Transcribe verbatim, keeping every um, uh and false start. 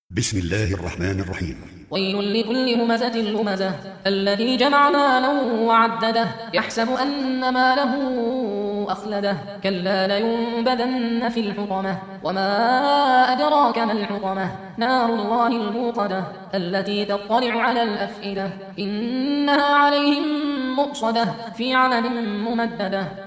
بسم الله الرحمن الرحيم. ويل لكل همزة لمزة الذي جمع مالا وعدده يحسب أن ماله أخلده كلا لينبذن في الحطمة وما أدراك ما الحطمة نار الله الموقدة التي تطلع على الأفئدة إنها عليهم مؤصدة في عمد ممددة